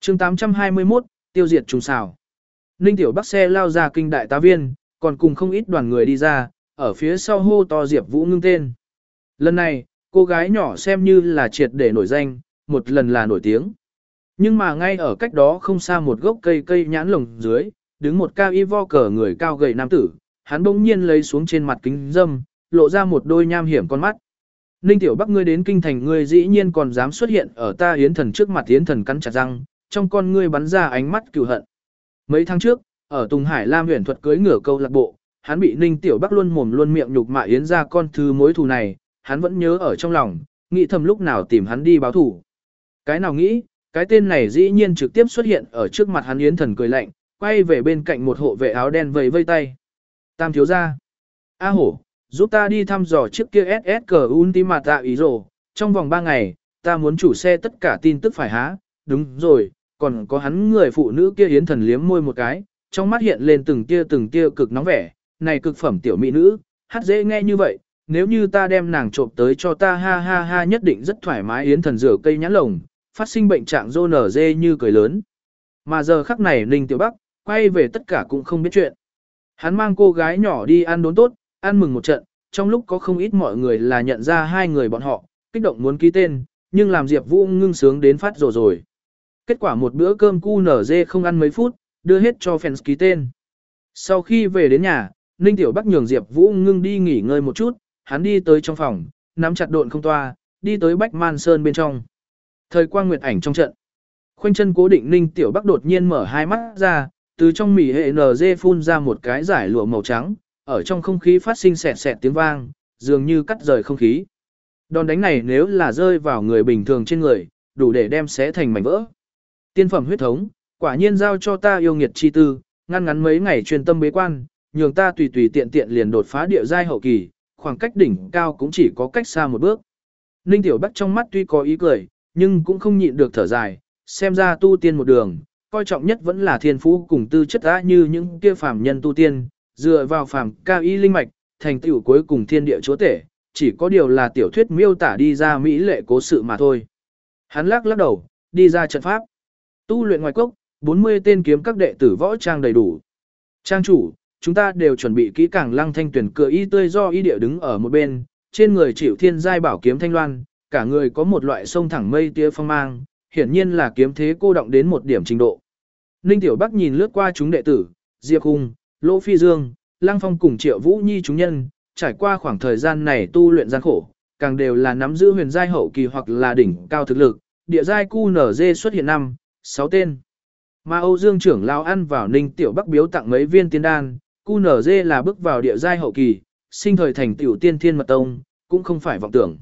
chương 821, tiêu diệt trùng xào. Ninh Tiểu Bắc xe lao ra kinh đại tá viên, còn cùng không ít đoàn người đi ra, ở phía sau hô to Diệp Vũ Ngưng tên. Lần này, cô gái nhỏ xem như là triệt để nổi danh, một lần là nổi tiếng. Nhưng mà ngay ở cách đó không xa một gốc cây nhãn lồng dưới, đứng một cao y vo cờ người cao gầy nam tử, hắn bỗng nhiên lấy xuống trên mặt kính dâm, lộ ra một đôi nham hiểm con mắt. Ninh Tiểu Bắc, ngươi đến kinh thành, ngươi dĩ nhiên còn dám xuất hiện ở ta Yến Thần trước mặt. Yến Thần cắn chặt răng, trong con ngươi bắn ra ánh mắt cừu hận. Mấy tháng trước, ở Tùng Hải Lam Huyền Thuật cưỡi ngựa câu lạc bộ, hắn bị Ninh Tiểu Bắc luôn mồm luôn miệng nhục mạ Yến gia con thứ mối thù này, hắn vẫn nhớ ở trong lòng, nghĩ thầm lúc nào tìm hắn đi báo thù. Cái nào nghĩ, cái tên này dĩ nhiên trực tiếp xuất hiện ở trước mặt hắn. Yến Thần cười lạnh, quay về bên cạnh một hộ vệ áo đen vẫy vây tay. Tam thiếu gia, A Hổ, giúp ta đi thăm dò chiếc kia SSC Ultimate ý rồ, trong vòng 3 ngày, ta muốn chủ xe tất cả tin tức phải há, đúng rồi, còn có hắn người phụ nữ kia. Yến Thần liếm môi một cái, trong mắt hiện lên từng tia cực nóng vẻ, này cực phẩm tiểu mỹ nữ, hát dễ nghe như vậy, nếu như ta đem nàng trộm tới cho ta ha ha ha nhất định rất thoải mái. Yến Thần rửa cây nhãn lồng, phát sinh bệnh trạng rô nở dê như cười lớn. Mà giờ khắc này Ninh Tiểu Bắc, quay về tất cả cũng không biết chuyện. Hắn mang cô gái nhỏ đi ăn đốn tốt, ăn mừng một trận, trong lúc có không ít mọi người là nhận ra hai người bọn họ, kích động muốn ký tên, nhưng làm Diệp Vũ Ngưng sướng đến phát rồi. Kết quả một bữa cơm QNZ không ăn mấy phút, đưa hết cho fans ký tên. Sau khi về đến nhà, Ninh Tiểu Bắc nhường Diệp Vũ Ngưng đi nghỉ ngơi một chút, hắn đi tới trong phòng, nắm chặt độn không toa, đi tới Bách Man Sơn bên trong. Thời quang nguyệt ảnh trong trận. Khoanh chân cố định Ninh Tiểu Bắc đột nhiên mở hai mắt ra, từ trong mỉ hệ NG phun ra một cái giải lụa màu trắng, ở trong không khí phát sinh xẹt xẹt tiếng vang, dường như cắt rời không khí. Đòn đánh này nếu là rơi vào người bình thường trên người, đủ để đem xé thành mảnh vỡ. Tiên phẩm huyết thống, quả nhiên giao cho ta yêu nghiệt chi tư, ngăn ngắn mấy ngày chuyên tâm bế quan, nhường ta tùy tùy tiện tiện liền đột phá địa giai hậu kỳ, khoảng cách đỉnh cao cũng chỉ có cách xa một bước. Ninh Tiểu Bắc trong mắt tuy có ý cười, nhưng cũng không nhịn được thở dài, xem ra tu tiên một đường, coi trọng nhất vẫn là thiên phú cùng tư chất đã như những kia phàm nhân tu tiên, dựa vào phàm cao y linh mạch, thành tựu cuối cùng thiên địa chúa tể, chỉ có điều là tiểu thuyết miêu tả đi ra mỹ lệ cố sự mà thôi. Hắn lắc đầu, đi ra trận pháp. Tu luyện ngoài cốc, 40 tên kiếm các đệ tử võ trang đầy đủ. Trang chủ, chúng ta đều chuẩn bị kỹ càng. Lăng Thanh Tuyển cửa y tươi do y địa đứng ở một bên, trên người chịu thiên giai bảo kiếm thanh loan, cả người có một loại sông thẳng mây tia phong mang, hiển nhiên là kiếm thế cô động đến một điểm trình độ. Ninh Tiểu Bắc nhìn lướt qua chúng đệ tử, Diệp Hùng, Lỗ Phi Dương, Lăng Phong cùng Triệu Vũ Nhi chúng nhân, trải qua khoảng thời gian này tu luyện gian khổ, càng đều là nắm giữ huyền giai hậu kỳ hoặc là đỉnh cao thực lực, địa giai QNZ xuất hiện 5-6 tên. Mà Âu Dương trưởng lão ăn vào Ninh Tiểu Bắc biếu tặng mấy viên tiên đan, QNZ là bước vào địa giai hậu kỳ, sinh thời thành tiểu tiên thiên mật tông, cũng không phải vọng tưởng.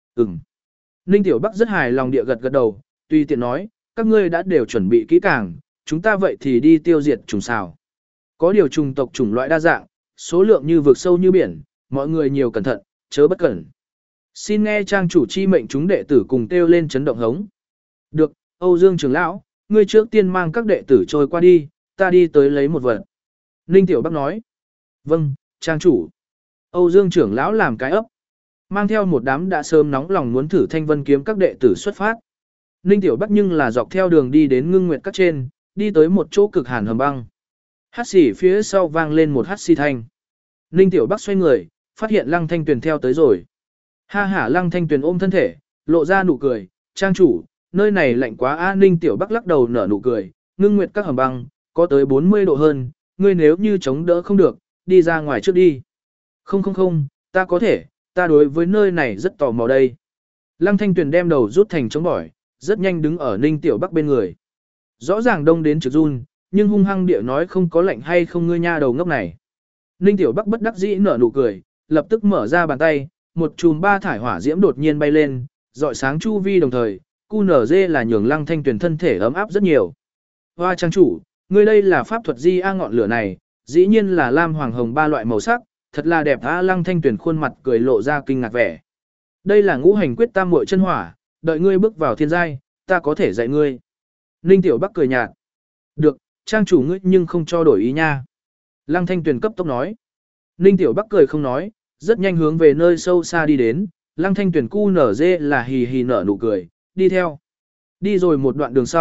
Ninh Tiểu Bắc rất hài lòng địa gật đầu, tùy tiện nói, các ngươi đã đều chuẩn bị kỹ càng, chúng ta vậy thì đi tiêu diệt trùng xào. Có điều trùng tộc chủng loại đa dạng, số lượng như vực sâu như biển, mọi người nhiều cẩn thận, chớ bất cẩn. Xin nghe trang chủ chi mệnh, chúng đệ tử cùng kêu lên chấn động hống. Được, Âu Dương trưởng lão, ngươi trước tiên mang các đệ tử trôi qua đi, ta đi tới lấy một vật. Ninh Tiểu Bắc nói. Vâng, trang chủ. Âu Dương trưởng lão làm cái ấp, mang theo một đám đã sớm nóng lòng muốn thử thanh vân kiếm các đệ tử xuất phát. Ninh Tiểu Bắc nhưng là dọc theo đường đi đến Ngưng Nguyệt các trên, đi tới một chỗ cực hàn hầm băng. Hát xỉ phía sau vang lên một hát xì thanh. Ninh Tiểu Bắc xoay người, phát hiện Lăng Thanh Tuyền theo tới rồi. Ha hả, Lăng Thanh Tuyền ôm thân thể, lộ ra nụ cười, trang chủ, nơi này lạnh quá a. Ninh Tiểu Bắc lắc đầu nở nụ cười, Ngưng Nguyệt các hầm băng, có tới 40 độ hơn, ngươi nếu như chống đỡ không được, đi ra ngoài trước đi. Không, ta có thể, ta đối với nơi này rất tò mò đây. Lăng Thanh Tuyền đem đầu rút thành chống bỏi, rất nhanh đứng ở Ninh Tiểu Bắc bên người. Rõ ràng đông đến trực run, nhưng hung hăng địa nói không có lạnh hay không ngươi nha đầu ngốc này. Ninh Tiểu Bắc bất đắc dĩ nở nụ cười, lập tức mở ra bàn tay, một chùm ba thải hỏa diễm đột nhiên bay lên, rọi sáng chu vi đồng thời, QNZ là nhường Lăng Thanh Tuyền thân thể ấm áp rất nhiều. Hoa trang chủ, ngươi đây là pháp thuật gì a? Ngọn lửa này, dĩ nhiên là lam hoàng hồng ba loại màu sắc, thật là đẹp a. Lăng Thanh Tuyền khuôn mặt cười lộ ra kinh ngạc vẻ. Đây là ngũ hành quyết tam muội chân hỏa, đợi ngươi bước vào thiên giai, ta có thể dạy ngươi. Ninh Tiểu Bắc cười nhạt. Được, trang chủ ngươi nhưng không cho đổi ý nha. Lăng Thanh Tuyền cấp tốc nói. Ninh Tiểu Bắc cười không nói, rất nhanh hướng về nơi sâu xa đi đến. Lăng Thanh Tuyền QNZ là hì hì nở nụ cười, đi theo. Đi rồi một đoạn đường sau,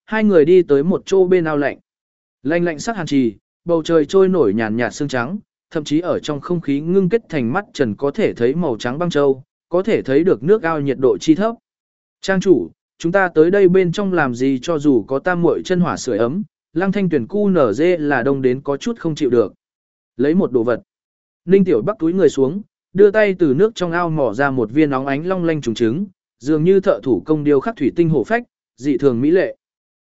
hai người đi tới một chỗ bên ao lạnh. Lạnh lạnh sắc hàn trì, bầu trời trôi nổi nhàn nhạt sương trắng, thậm chí ở trong không khí ngưng kết thành mắt trần có thể thấy màu trắng băng châu, có thể thấy được nước ao nhiệt độ chi thấp. Trang chủ, chúng ta tới đây bên trong làm gì cho dù có tam muội chân hỏa sưởi ấm, Lăng Thanh Tuyền cu nở dê là đông đến có chút không chịu được. Lấy một đồ vật. Ninh Tiểu Bắc túi người xuống, đưa tay từ nước trong ao mỏ ra một viên óng ánh long lanh trùng trứng, dường như thợ thủ công điêu khắc thủy tinh hổ phách, dị thường mỹ lệ.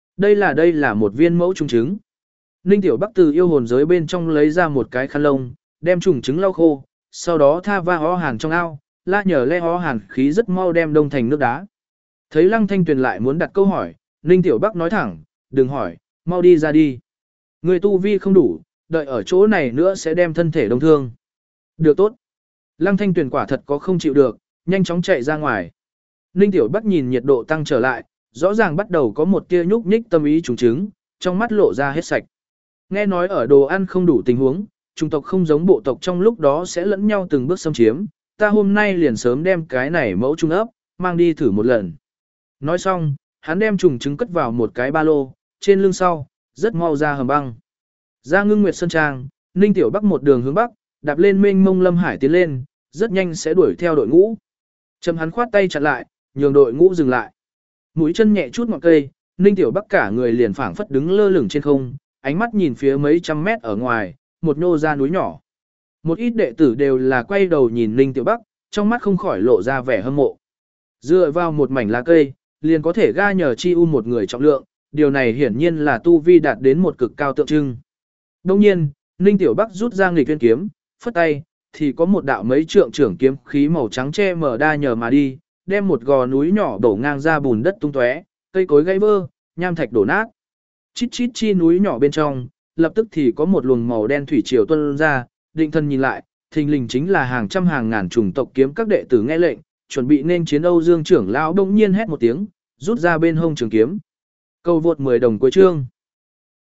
Đây là một viên mẫu trùng trứng. Ninh Tiểu Bắc từ yêu hồn giới bên trong lấy ra một cái khăn lông, đem trùng trứng lau khô, sau đó tha va ho hàn trong ao, la nhờ le ho hàn khí rất mau đem đông thành nước đá. Thấy Lăng Thanh Tuyền lại muốn đặt câu hỏi, Ninh Tiểu Bắc nói thẳng, đừng hỏi, mau đi ra đi. Người tu vi không đủ, đợi ở chỗ này nữa sẽ đem thân thể đông thương. Được tốt. Lăng Thanh Tuyền quả thật có không chịu được, nhanh chóng chạy ra ngoài. Ninh Tiểu Bắc nhìn nhiệt độ tăng trở lại, rõ ràng bắt đầu có một tia nhúc nhích tâm ý trùng trứng, trong mắt lộ ra hết sạch. Nghe nói ở đồ ăn không đủ tình huống, chủng tộc không giống bộ tộc trong lúc đó sẽ lẫn nhau từng bước xâm chiếm, ta hôm nay liền sớm đem cái này mẫu trùng ấp, mang đi thử một lần. Nói xong, hắn đem trùng trứng cất vào một cái ba lô, trên lưng sau, rất mau ra hầm băng. Ra Ngưng Nguyệt Sơn Trang, Ninh Tiểu Bắc một đường hướng bắc, đạp lên mênh mông lâm hải tiến lên, rất nhanh sẽ đuổi theo đội ngũ. Trầm hắn khoát tay chặn lại, nhường đội ngũ dừng lại. Mũi chân nhẹ chút ngọn cây, Ninh Tiểu Bắc cả người liền phảng phất đứng lơ lửng trên không, ánh mắt nhìn phía mấy trăm mét ở ngoài, một nhô ra núi nhỏ. Một ít đệ tử đều là quay đầu nhìn Ninh Tiểu Bắc, trong mắt không khỏi lộ ra vẻ hâm mộ. Dựa vào một mảnh lá cây, liền có thể ga nhờ chi u một người trọng lượng, điều này hiển nhiên là tu vi đạt đến một cực cao tượng trưng. Đông nhiên, Ninh Tiểu Bắc rút ra nghịch viên kiếm, phất tay, thì có một đạo mấy trượng trưởng kiếm khí màu trắng che mở đa nhờ mà đi, đem một gò núi nhỏ đổ ngang ra bùn đất tung tóe, cây cối gãy vơ, nham thạch đổ nát. Chít chít chi núi nhỏ bên trong, lập tức thì có một luồng màu đen thủy triều tuôn ra, định thân nhìn lại, thình lình chính là hàng trăm hàng ngàn chủng tộc kiếm các đệ tử nghe lệnh, chuẩn bị nên chiến Âu Dương trưởng lão đông nhiên hét một tiếng, rút ra bên hông trường kiếm. Câu vượt 10 đồng cuối chương.